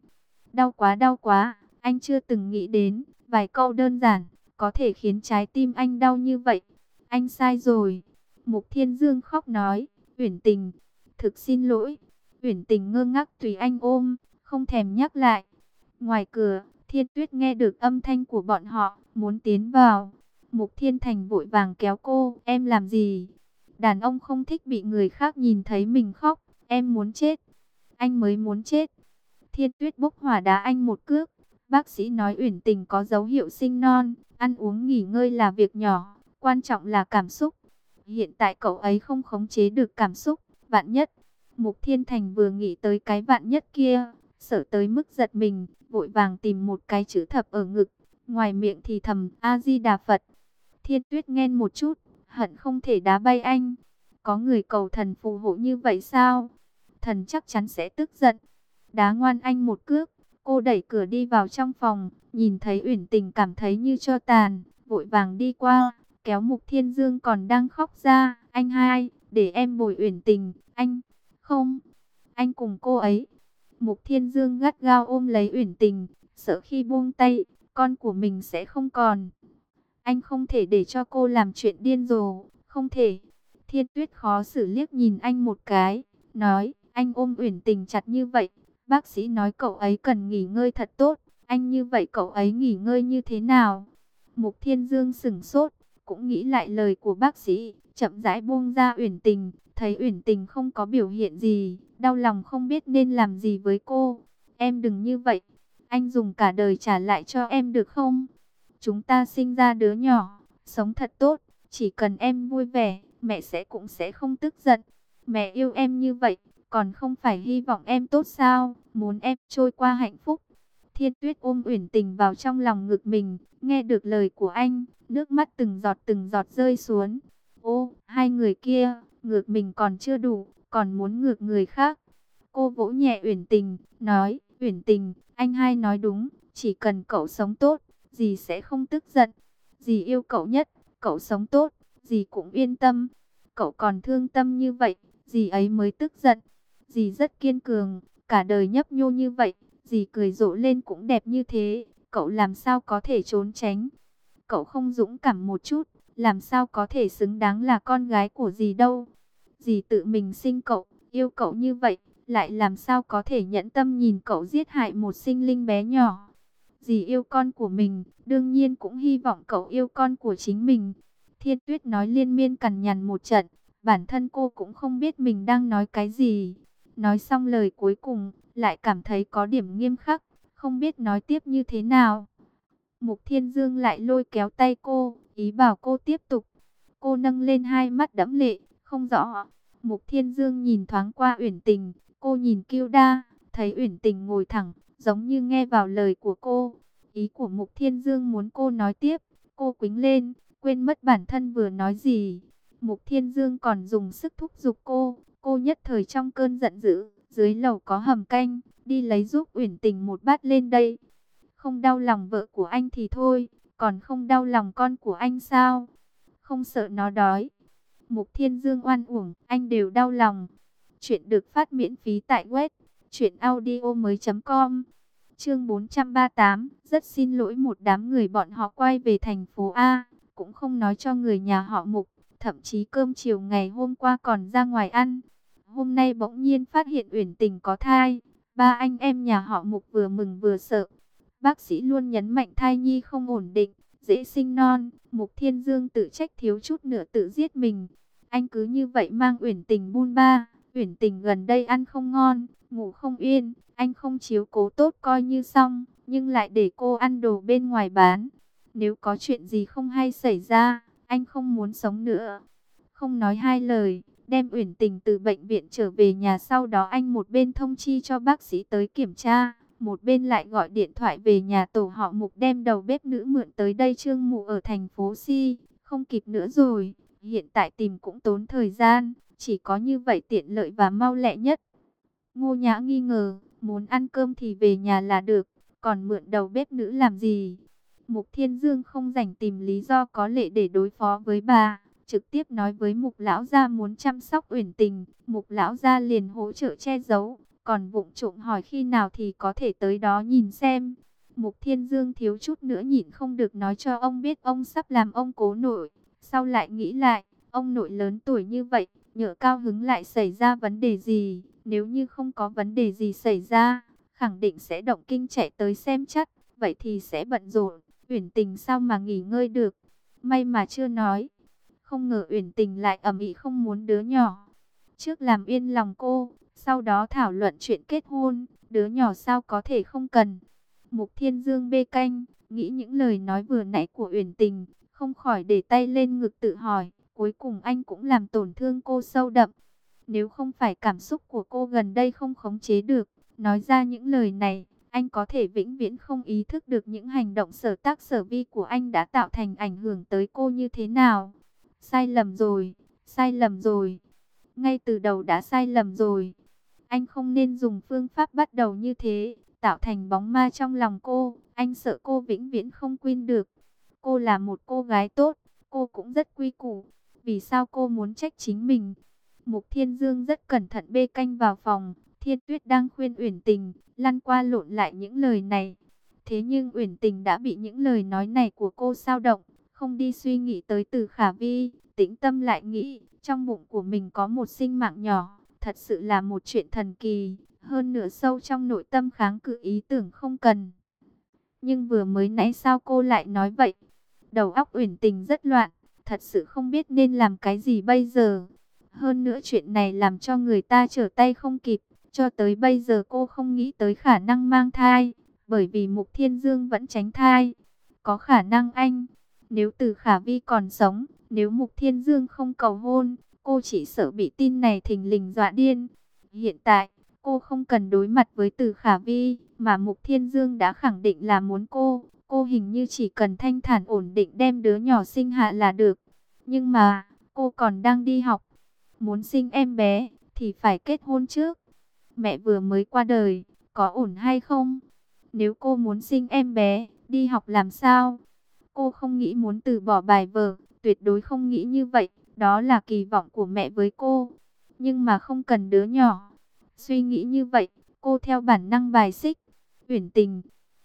Đau quá. Anh chưa từng nghĩ đến, vài câu đơn giản, có thể khiến trái tim anh đau như vậy. Anh sai rồi. Mục Thiên Dương khóc nói, Uyển Tình, thực xin lỗi. Uyển Tình ngơ ngác tùy anh ôm, không thèm nhắc lại. Ngoài cửa, Thiên Tuyết nghe được âm thanh của bọn họ, muốn tiến vào. Mục Thiên Thành vội vàng kéo cô, em làm gì? Đàn ông không thích bị người khác nhìn thấy mình khóc, em muốn chết. Anh mới muốn chết. Thiên Tuyết bốc hỏa đá anh một cước. Bác sĩ nói Uyển Tình có dấu hiệu sinh non, ăn uống nghỉ ngơi là việc nhỏ, quan trọng là cảm xúc. Hiện tại cậu ấy không khống chế được cảm xúc, vạn nhất. Mục Thiên Thành vừa nghĩ tới cái vạn nhất kia, sợ tới mức giật mình, vội vàng tìm một cái chữ thập ở ngực, ngoài miệng thì thầm A-di-đà Phật. Thiên Tuyết nghe một chút, hận không thể đá bay anh. Có người cầu thần phù hộ như vậy sao? Thần chắc chắn sẽ tức giận. Đá ngoan anh một cước, cô đẩy cửa đi vào trong phòng, nhìn thấy Uyển Tình cảm thấy như tro tàn, vội vàng đi qua, kéo Mục Thiên Dương còn đang khóc ra, anh hai, để em bồi Uyển Tình, anh, không, anh cùng cô ấy. Mục Thiên Dương gắt gao ôm lấy Uyển Tình, sợ khi buông tay, con của mình sẽ không còn. Anh không thể để cho cô làm chuyện điên rồ, không thể. Thiên Tuyết khó xử liếc nhìn anh một cái, nói, anh ôm Uyển Tình chặt như vậy, bác sĩ nói cậu ấy cần nghỉ ngơi thật tốt, anh như vậy cậu ấy nghỉ ngơi như thế nào? Mục Thiên Dương sững sốt, cũng nghĩ lại lời của bác sĩ, chậm rãi buông ra Uyển Tình, thấy Uyển Tình không có biểu hiện gì, đau lòng không biết nên làm gì với cô. Em đừng như vậy, anh dùng cả đời trả lại cho em được không? Chúng ta sinh ra đứa nhỏ, sống thật tốt, chỉ cần em vui vẻ, mẹ cũng sẽ không tức giận. Mẹ yêu em như vậy, còn không phải hy vọng em tốt sao, muốn em trôi qua hạnh phúc. Thiên Tuyết ôm Uyển Tình vào trong lòng ngực mình, nghe được lời của anh, nước mắt từng giọt rơi xuống. Ô, hai người kia, ngược mình còn chưa đủ, còn muốn ngược người khác. Cô vỗ nhẹ Uyển Tình, nói, Uyển Tình, anh hai nói đúng, chỉ cần cậu sống tốt, dì sẽ không tức giận. Dì yêu cậu nhất, cậu sống tốt, dì cũng yên tâm. Cậu còn thương tâm như vậy, dì ấy mới tức giận. Dì rất kiên cường, cả đời nhấp nhô như vậy, dì cười rộ lên cũng đẹp như thế, cậu làm sao có thể trốn tránh. cậu không dũng cảm một chút, làm sao có thể xứng đáng là con gái của dì đâu. Dì tự mình sinh cậu, yêu cậu như vậy, lại làm sao có thể nhẫn tâm nhìn cậu giết hại một sinh linh bé nhỏ. Dì yêu con của mình, đương nhiên cũng hy vọng cậu yêu con của chính mình. Thiên Tuyết nói liên miên cằn nhằn một trận, bản thân cô cũng không biết mình đang nói cái gì. Nói xong lời cuối cùng, lại cảm thấy có điểm nghiêm khắc, không biết nói tiếp như thế nào. Mục Thiên Dương lại lôi kéo tay cô, ý bảo cô tiếp tục. Cô nâng lên hai mắt đẫm lệ, không rõ. Mục Thiên Dương nhìn thoáng qua Uyển Tình, cô nhìn Kiêu Đa, thấy Uyển Tình ngồi thẳng, giống như nghe vào lời của cô. Ý của Mục Thiên Dương muốn cô nói tiếp, cô quĩnh lên, quên mất bản thân vừa nói gì. Mục Thiên Dương còn dùng sức thúc giục cô nhất thời trong cơn giận dữ, dưới lầu có hầm canh, đi lấy giúp Uyển Tình một bát lên đây. Không đau lòng vợ của anh thì thôi, còn không đau lòng con của anh sao? Không sợ nó đói. Mục Thiên Dương oan uổng, anh đều đau lòng. Chuyện được phát miễn phí tại web truyệnaudiomoi.com. Chương 438, rất xin lỗi một đám người bọn họ quay về thành phố A, cũng không nói cho người nhà họ Mục, thậm chí cơm chiều ngày hôm qua còn ra ngoài ăn. Hôm nay bỗng nhiên phát hiện Uyển Tình có thai, ba anh em nhà họ Mục vừa mừng vừa sợ. Bác sĩ luôn nhấn mạnh thai nhi không ổn định, dễ sinh non. Mục Thiên Dương tự trách thiếu chút nữa tự giết mình. Anh cứ như vậy mang Uyển Tình bôn ba. Uyển Tình gần đây ăn không ngon, ngủ không yên. Anh không chiếu cố tốt coi như xong, nhưng lại để cô ăn đồ bên ngoài bán. Nếu có chuyện gì không hay xảy ra, anh không muốn sống nữa. Không nói hai lời, đem Uyển Tình từ bệnh viện trở về nhà, sau đó anh một bên thông chi cho bác sĩ tới kiểm tra, một bên lại gọi điện thoại về nhà tổ họ Mục đem đầu bếp nữ mượn tới đây trương mụ ở thành phố Si. Không kịp nữa rồi, hiện tại tìm cũng tốn thời gian, chỉ có như vậy tiện lợi và mau lẹ nhất. Ngô Nhã nghi ngờ, muốn ăn cơm thì về nhà là được, còn mượn đầu bếp nữ làm gì? Mục Thiên Dương không rảnh tìm lý do có lệ để đối phó với bà, trực tiếp nói với Mục lão gia muốn chăm sóc Uyển Tình. Mục lão gia liền hỗ trợ che giấu, còn vụng trộm hỏi khi nào thì có thể tới đó nhìn xem. Mục Thiên Dương thiếu chút nữa nhịn không được nói cho ông biết ông sắp làm ông cố nội. Sau lại nghĩ lại, ông nội lớn tuổi như vậy, nhỡ cao hứng lại xảy ra vấn đề gì. Nếu như không có vấn đề gì xảy ra, khẳng định sẽ động kinh chạy tới xem chắc. Vậy thì sẽ bận rộn, Uyển Tình sao mà nghỉ ngơi được. May mà chưa nói. Không ngờ Uyển Tình lại ầm ĩ không muốn đứa nhỏ. Trước làm yên lòng cô, sau đó thảo luận chuyện kết hôn. Đứa nhỏ sao có thể không cần. Mục Thiên Dương bê canh, nghĩ những lời nói vừa nãy của Uyển Tình, không khỏi để tay lên ngực tự hỏi. Cuối cùng anh cũng làm tổn thương cô sâu đậm. Nếu không phải cảm xúc của cô gần đây không khống chế được, nói ra những lời này, anh có thể vĩnh viễn không ý thức được những hành động sở tác sở vi của anh đã tạo thành ảnh hưởng tới cô như thế nào. Sai lầm rồi, sai lầm rồi. Ngay từ đầu đã sai lầm rồi. Anh không nên dùng phương pháp bắt đầu như thế, tạo thành bóng ma trong lòng cô. Anh sợ cô vĩnh viễn không quên được. Cô là một cô gái tốt, cô cũng rất quy củ. Vì sao cô muốn trách chính mình? Mục Thiên Dương rất cẩn thận bê canh vào phòng. Thiên Tuyết đang khuyên Uyển Tình, lăn qua lộn lại những lời này. Thế nhưng Uyển Tình đã bị những lời nói này của cô xao động, không đi suy nghĩ tới Từ Khả Vi, tĩnh tâm lại nghĩ, trong bụng của mình có một sinh mạng nhỏ, thật sự là một chuyện thần kỳ. Hơn nữa sâu trong nội tâm kháng cự ý tưởng không cần. Nhưng vừa mới nãy sao cô lại nói vậy? Đầu óc Uyển Tình rất loạn, thật sự không biết nên làm cái gì bây giờ. Hơn nữa chuyện này làm cho người ta trở tay không kịp. Cho tới bây giờ cô không nghĩ tới khả năng mang thai, bởi vì Mục Thiên Dương vẫn tránh thai. Có khả năng anh, nếu Từ Khả Vi còn sống, nếu Mục Thiên Dương không cầu hôn, cô chỉ sợ bị tin này thình lình dọa điên. Hiện tại, cô không cần đối mặt với Từ Khả Vi, mà Mục Thiên Dương đã khẳng định là muốn cô. Cô hình như chỉ cần thanh thản ổn định đem đứa nhỏ sinh hạ là được. Nhưng mà, cô còn đang đi học. Muốn sinh em bé, thì phải kết hôn trước. Mẹ vừa mới qua đời, có ổn hay không? Nếu cô muốn sinh em bé, đi học làm sao? Cô không nghĩ muốn từ bỏ bài vở, tuyệt đối không nghĩ như vậy. Đó là kỳ vọng của mẹ với cô. Nhưng mà không cần đứa nhỏ. Suy nghĩ như vậy, cô theo bản năng bài xích. Uyển Tình,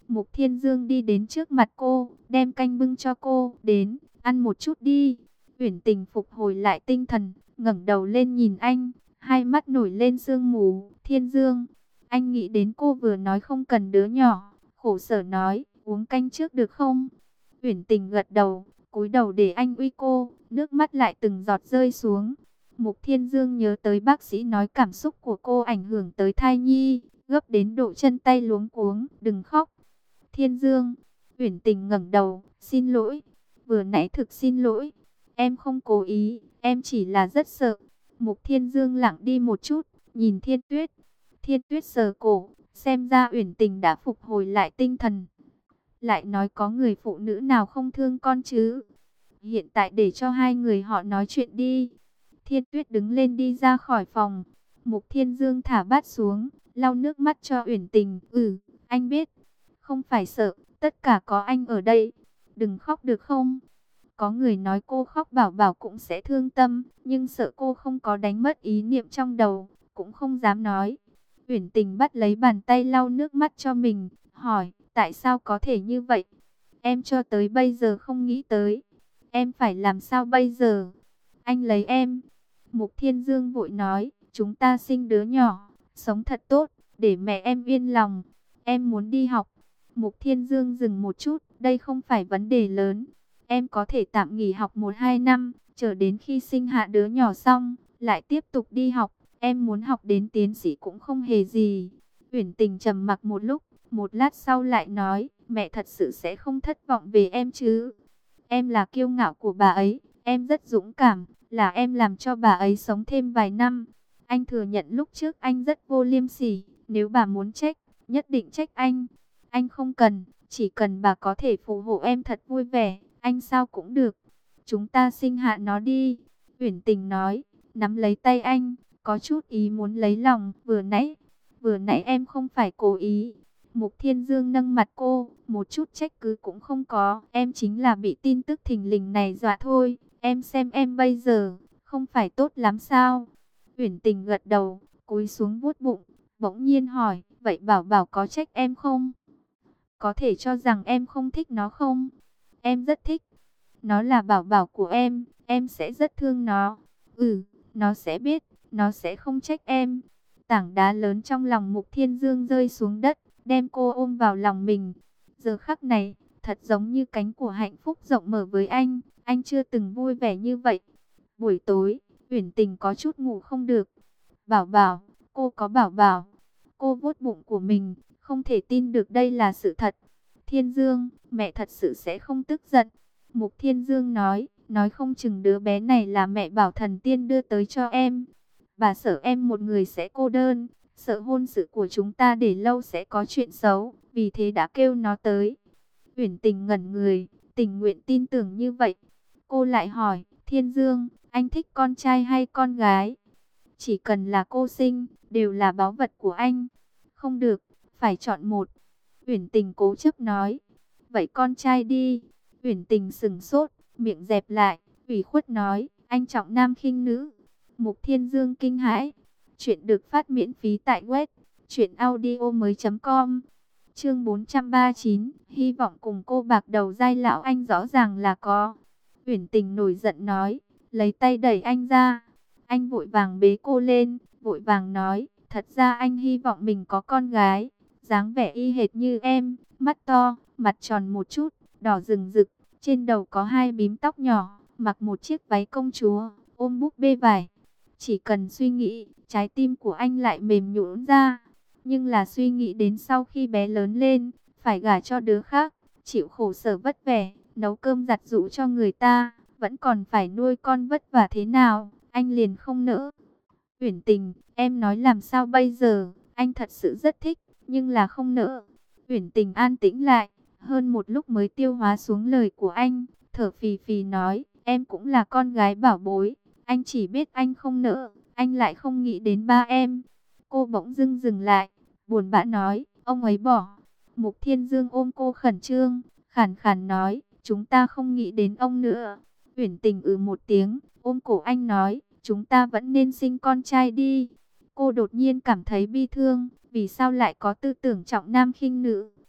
Mục Thiên Dương đi đến trước mặt cô, đem canh bưng cho cô, đến, ăn một chút đi. Uyển Tình phục hồi lại tinh thần, ngẩng đầu lên nhìn anh, hai mắt nổi lên sương mù. Thiên Dương, anh nghĩ đến cô vừa nói không cần đứa nhỏ, khổ sở nói, uống canh trước được không? Uyển Tình gật đầu, cúi đầu để anh uy cô, nước mắt lại từng giọt rơi xuống. Mục Thiên Dương nhớ tới bác sĩ nói cảm xúc của cô ảnh hưởng tới thai nhi, gấp đến độ chân tay luống cuống, đừng khóc. Thiên Dương, Uyển Tình ngẩng đầu, xin lỗi, vừa nãy thực xin lỗi, em không cố ý, em chỉ là rất sợ. Mục Thiên Dương lặng đi một chút, nhìn Thiên Tuyết. Thiên Tuyết sờ cổ, xem ra Uyển Tình đã phục hồi lại tinh thần. Lại nói có người phụ nữ nào không thương con chứ? Hiện tại để cho hai người họ nói chuyện đi. Thiên Tuyết đứng lên đi ra khỏi phòng. Mục Thiên Dương thả bát xuống, lau nước mắt cho Uyển Tình. Anh biết, không phải sợ, tất cả có anh ở đây. Đừng khóc được không? Có người nói cô khóc Bảo Bảo cũng sẽ thương tâm, nhưng sợ cô không có đánh mất ý niệm trong đầu, cũng không dám nói. Uyển Tình bắt lấy bàn tay lau nước mắt cho mình, hỏi, tại sao có thể như vậy? Em cho tới bây giờ không nghĩ tới. Em phải làm sao bây giờ? Anh lấy em. Mục Thiên Dương vội nói, chúng ta sinh đứa nhỏ, sống thật tốt, để mẹ em yên lòng. Em muốn đi học. Mục Thiên Dương dừng một chút, đây không phải vấn đề lớn. Em có thể tạm nghỉ học 1-2 năm, chờ đến khi sinh hạ đứa nhỏ xong, lại tiếp tục đi học. Em muốn học đến tiến sĩ cũng không hề gì. Uyển Tình trầm mặc một lúc, một lát sau lại nói, mẹ thật sự sẽ không thất vọng về em chứ. Em là kiêu ngạo của bà ấy, em rất dũng cảm, là em làm cho bà ấy sống thêm vài năm. Anh thừa nhận lúc trước anh rất vô liêm sỉ, nếu bà muốn trách, nhất định trách anh. Anh không cần, chỉ cần bà có thể phù hộ em thật vui vẻ, anh sao cũng được. Chúng ta sinh hạ nó đi. Uyển Tình nói, nắm lấy tay anh, có chút ý muốn lấy lòng. Vừa nãy em không phải cố ý. Mục Thiên Dương nâng mặt cô, một chút trách cứ cũng không có. Em chính là bị tin tức thình lình này dọa thôi. Em xem em bây giờ, không phải tốt lắm sao? Uyển Tình gật đầu, cúi xuống vuốt bụng, bỗng nhiên hỏi, vậy Bảo Bảo có trách em không? Có thể cho rằng em không thích nó không? Em rất thích. Nó là Bảo Bảo của em sẽ rất thương nó. Nó sẽ biết, nó sẽ không trách em. Tảng đá lớn trong lòng Mục Thiên Dương rơi xuống đất, đem cô ôm vào lòng mình. Giờ khắc này, thật giống như cánh của hạnh phúc rộng mở với anh chưa từng vui vẻ như vậy. Buổi tối, Uyển Tình có chút ngủ không được. Bảo Bảo, cô có Bảo Bảo. Cô vuốt bụng của mình, không thể tin được đây là sự thật. Thiên Dương, mẹ thật sự sẽ không tức giận. Mục Thiên Dương nói không chừng đứa bé này là mẹ Bảo Thần Tiên đưa tới cho em. Bà sợ em một người sẽ cô đơn, sợ hôn sự của chúng ta để lâu sẽ có chuyện xấu, vì thế đã kêu nó tới. Uyển Tình ngẩn người, tình nguyện tin tưởng như vậy. Cô lại hỏi, Thiên Dương, anh thích con trai hay con gái? Chỉ cần là cô sinh, đều là báu vật của anh. Không được, phải chọn một. Uyển Tình cố chấp nói, vậy con trai đi. Uyển Tình sững sốt, miệng dẹp lại, ủy khuất nói, anh trọng nam khinh nữ. Mục Thiên Dương kinh hãi. Chuyện được phát miễn phí tại web truyệnaudiomoi.com. Chương 439, hy vọng cùng cô bạc đầu dai lão anh rõ ràng là có. Uyển Tình nổi giận nói, lấy tay đẩy anh ra. Anh vội vàng bế cô lên, vội vàng nói, thật ra anh hy vọng mình có con gái, dáng vẻ y hệt như em, mắt to, mặt tròn một chút, đỏ rừng rực, trên đầu có hai bím tóc nhỏ, mặc một chiếc váy công chúa, ôm búp bê vải. Chỉ cần suy nghĩ, trái tim của anh lại mềm nhũn ra. Nhưng là suy nghĩ đến sau khi bé lớn lên, phải gả cho đứa khác, chịu khổ sở vất vả, nấu cơm giặt giũ cho người ta, vẫn còn phải nuôi con vất vả thế nào, anh liền không nỡ. Uyển Tình, em nói làm sao bây giờ, anh thật sự rất thích, nhưng là không nỡ. Uyển Tình an tĩnh lại, hơn một lúc mới tiêu hóa xuống lời của anh, thở phì phì nói, em cũng là con gái bảo bối, anh chỉ biết anh không nỡ, anh lại không nghĩ đến ba em. Cô bỗng dưng dừng lại, buồn bã nói, ông ấy bỏ. Mục Thiên Dương ôm cô khẩn trương, khàn khàn nói, chúng ta không nghĩ đến ông nữa. Uyển Tình một tiếng, ôm cổ anh nói, chúng ta vẫn nên sinh con trai đi. Cô đột nhiên cảm thấy bi thương, vì sao lại có tư tưởng trọng nam khinh nữ.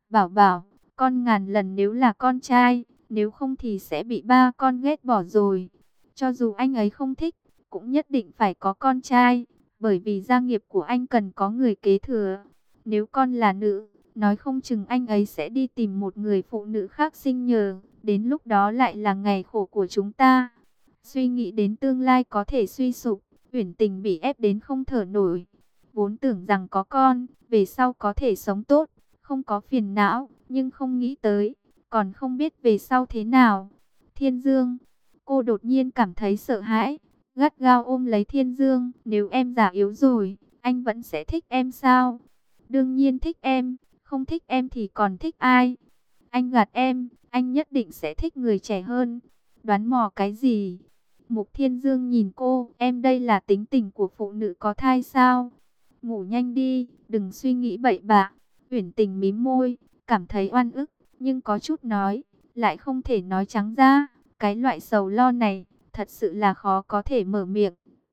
Bảo bảo, con ngàn lần nếu là con trai, nếu không thì sẽ bị ba con ghét bỏ rồi. Cho dù anh ấy không thích, cũng nhất định phải có con trai, bởi vì gia nghiệp của anh cần có người kế thừa. Nếu con là nữ, nói không chừng anh ấy sẽ đi tìm một người phụ nữ khác sinh nhờ, đến lúc đó lại là ngày khổ của chúng ta. Suy nghĩ đến tương lai có thể suy sụp, Uyển Tình bị ép đến không thở nổi. Vốn tưởng rằng có con, về sau có thể sống tốt, không có phiền não, nhưng không nghĩ tới, còn không biết về sau thế nào. Thiên Dương, cô đột nhiên cảm thấy sợ hãi, gắt gao ôm lấy Thiên Dương. Nếu em già yếu rồi, anh vẫn sẽ thích em sao? Đương nhiên thích em, không thích em thì còn thích ai? Anh gạt em, anh nhất định sẽ thích người trẻ hơn. Đoán mò cái gì? Mục Thiên Dương nhìn cô, em đây là tính tình của phụ nữ có thai sao? Ngủ nhanh đi, đừng suy nghĩ bậy bạ. Uyển Tình mím môi, cảm thấy oan ức, nhưng có chút nói, lại không thể nói trắng ra. Cái loại sầu lo này, thật sự là khó có thể mở miệng.